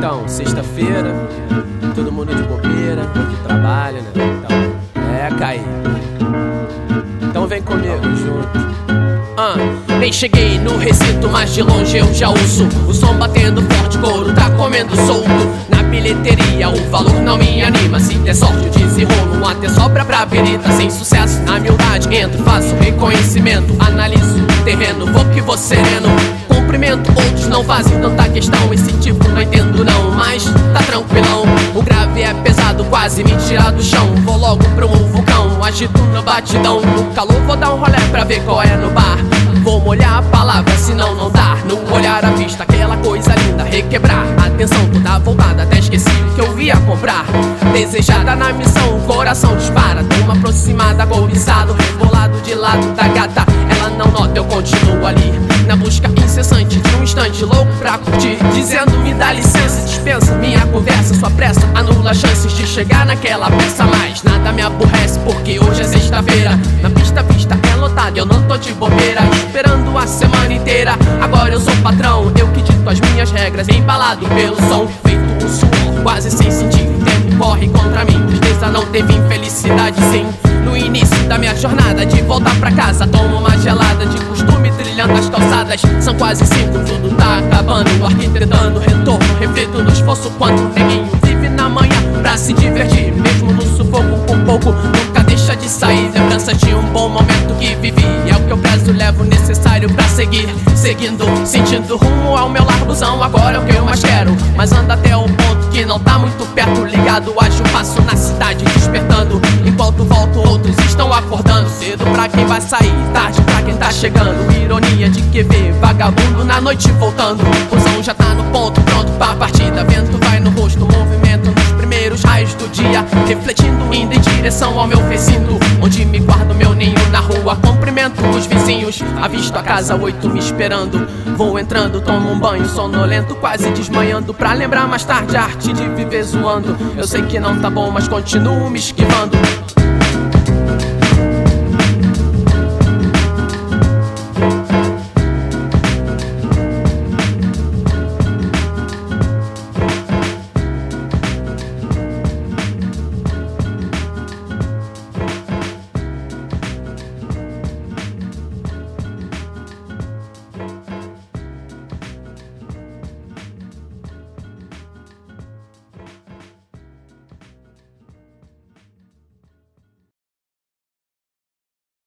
Então, sexta-feira, todo mundo de bobeira, que trabalha, né? Então, Caí. Então vem comigo, junto. Nem cheguei no recinto, mas de longe eu já ouço o som batendo forte, couro tá comendo solto. Na bilheteria o valor não me anima. Se der sorte eu desenrolo, até sobra pra perita. Sem sucesso, na humildade entro, faço reconhecimento. Analiso o terreno, vou que vou sereno. Cumprimento, outros não fazem tanta questão. Esse tipo não entendo não, mas tá tranquilão. O grave é pesado, quase me tirar do chão. Vou logo pro vulcão, agito no batidão. No calor vou dar um rolê pra ver qual é no bar. Vou molhar a palavra, senão não dá. No olhar à vista, aquela coisa linda, requebrar. Atenção toda voltada, até esqueci o que eu via comprar. Desejada na missão, o coração dispara. Dou uma aproximada, cobiçado, rebolado de lado da gata. Ela não nota, eu continuo ali, na busca incessante de um instante louco pra curtir. Dizendo me dá licença, dispensa minha conversa. Sua pressa anula chances de chegar naquela peça. Mas nada me aborrece, porque hoje é sexta-feira. Na pista, a pista é lotada, eu não tô de bobeira. Esperando a semana inteira, agora eu sou patrão. Eu que dito as minhas regras, embalado pelo som. Feito um suor, quase sem sentir. O tempo corre contra mim, tristeza não teve infelicidade sim. No início da minha jornada, de volta pra casa, tomo uma gelada. De costume trilhando as calçadas, são quase 5, tudo tá acabando. Arquitetando, retorno, reflito no esforço. Quanto neguinho vive na manhã pra se divertir, mesmo no sufoco com pouco, nunca deixa de sair. Lembranças de um bom momento que vivi, é o que eu prezo, levo o necessário pra seguir. Seguindo, sentindo rumo ao meu largozão. Agora é o que eu mais quero, mas anda até o ponto que não tá muito perto. Ligado, acho passo na cidade, despertando. Enquanto volto, outros estão acordando. Cedo pra quem vai sair, tarde pra quem tá chegando. Ironia de que vê vagabundo na noite voltando. O som já tá no ponto, pronto pra partida. Vento vai no rosto, movimento nos primeiros raios do dia. Refletindo, indo em direção ao meu recinto, onde me guardo meu ninho na rua. Cumprimento os vizinhos, avisto a casa 8 me esperando. Vou entrando, tomo um banho sonolento, quase desmanhando, pra lembrar mais tarde a arte de viver zoando. Eu sei que não tá bom, mas continuo me esquivando.